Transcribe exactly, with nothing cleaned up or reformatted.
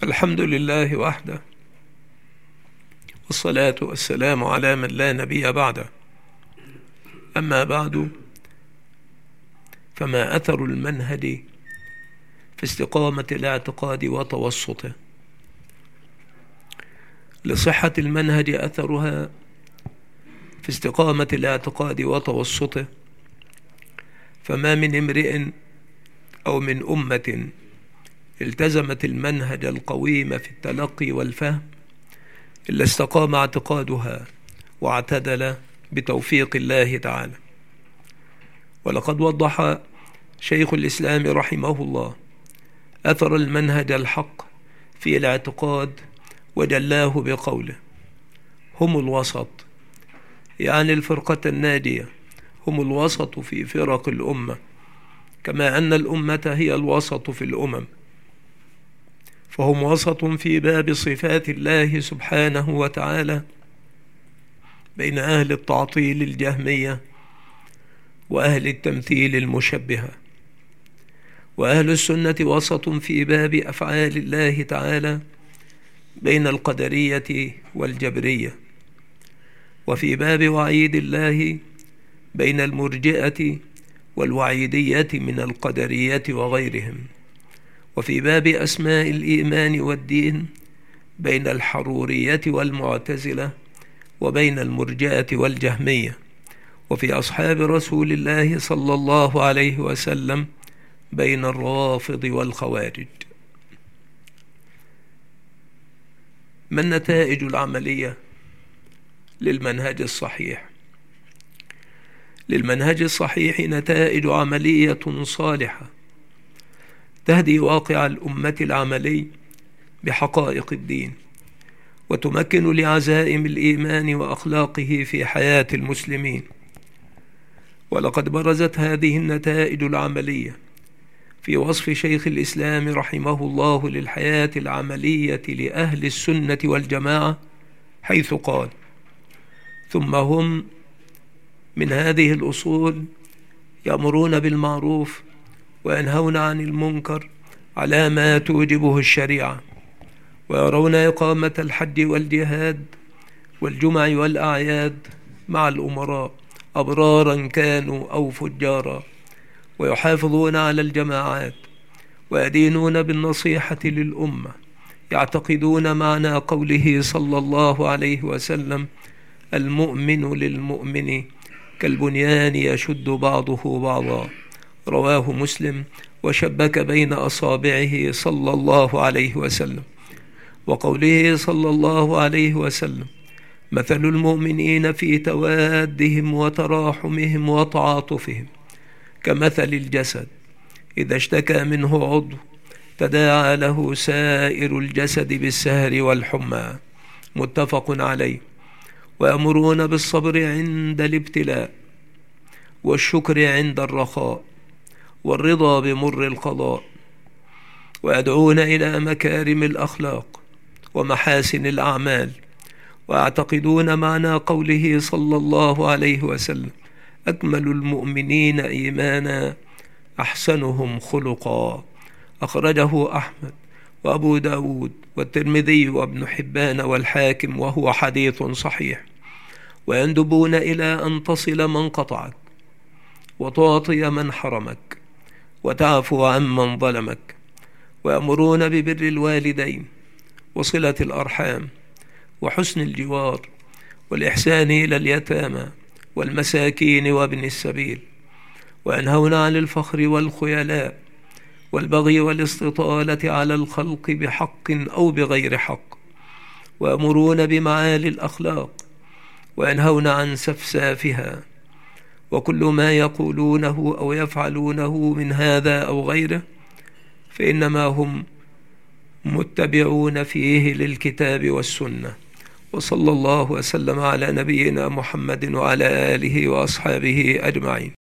الحمد لله وحده، والصلاة والسلام على من لا نبي بعده. أما بعد، فما أثر المنهج في استقامة الاعتقاد وتوسطه؟ لصحة المنهج أثرها في استقامة الاعتقاد وتوسطه، فما من امرئ أو من أمة التزمت المنهج القويم في التلقي والفهم إلا استقام اعتقادها واعتدل بتوفيق الله تعالى. ولقد وضح شيخ الإسلام رحمه الله أثر المنهج الحق في الاعتقاد وجلاه بقوله: هم الوسط، يعني الفرقة الناجية، هم الوسط في فرق الأمة، كما أن الأمة هي الوسط في الأمم، فهم وسط في باب صفات الله سبحانه وتعالى بين أهل التعطيل الجهمية وأهل التمثيل المشبهة. وأهل السنة وسط في باب أفعال الله تعالى بين القدرية والجبرية، وفي باب وعيد الله بين المرجئة والوعيدية من القدرية وغيرهم، وفي باب أسماء الإيمان والدين بين الحرورية والمعتزلة وبين المرجئة والجهمية، وفي أصحاب رسول الله صلى الله عليه وسلم بين الروافض والخوارج. ما النتائج العملية للمنهج الصحيح؟ للمنهج الصحيح نتائج عملية صالحة تهدي واقع الأمة العملي بحقائق الدين، وتمكن لعزائم الإيمان وأخلاقه في حياة المسلمين. ولقد برزت هذه النتائج العملية في وصف شيخ الإسلام رحمه الله للحياة العملية لأهل السنة والجماعة، حيث قال: ثم هم من هذه الأصول يأمرون بالمعروف وينهون عن المنكر على ما توجبه الشريعة، ويرون إقامة الحج والجهاد والجمع والأعياد مع الأمراء أبرارا كانوا أو فجارا، ويحافظون على الجماعات، ويدينون بالنصيحة للأمة، يعتقدون معنى قوله صلى الله عليه وسلم: المؤمن للمؤمن كالبنيان يشد بعضه بعضا، رواه مسلم، وشبك بين أصابعه صلى الله عليه وسلم. وقوله صلى الله عليه وسلم: مثل المؤمنين في توادهم وتراحمهم وتعاطفهم كمثل الجسد إذا اشتكى منه عضو تداعى له سائر الجسد بالسهر والحمى، متفق عليه. ويأمرون بالصبر عند الابتلاء، والشكر عند الرخاء، والرضا بمر القضاء، ويدعون إلى مكارم الأخلاق ومحاسن الأعمال، ويعتقدون معنى قوله صلى الله عليه وسلم: أكمل المؤمنين إيمانا أحسنهم خلقا، أخرجه أحمد وأبو داود والترمذي وابن حبان والحاكم، وهو حديث صحيح. ويندبون إلى أن تصل من قطعك، وتعطي من حرمك، وتعفو عمن ظلمك. ويأمرون ببر الوالدين وصلة الأرحام وحسن الجوار والإحسان إلى اليتامى والمساكين وابن السبيل. وينهون عن الفخر والخيلاء والبغي والاستطالة على الخلق بحق أو بغير حق. ويأمرون بمعالي الأخلاق وينهون عن سفسافها. وكل ما يقولونه أو يفعلونه من هذا أو غيره فإنما هم متبعون فيه للكتاب والسنة. وصلى الله وسلم على نبينا محمد وعلى آله وأصحابه أجمعين.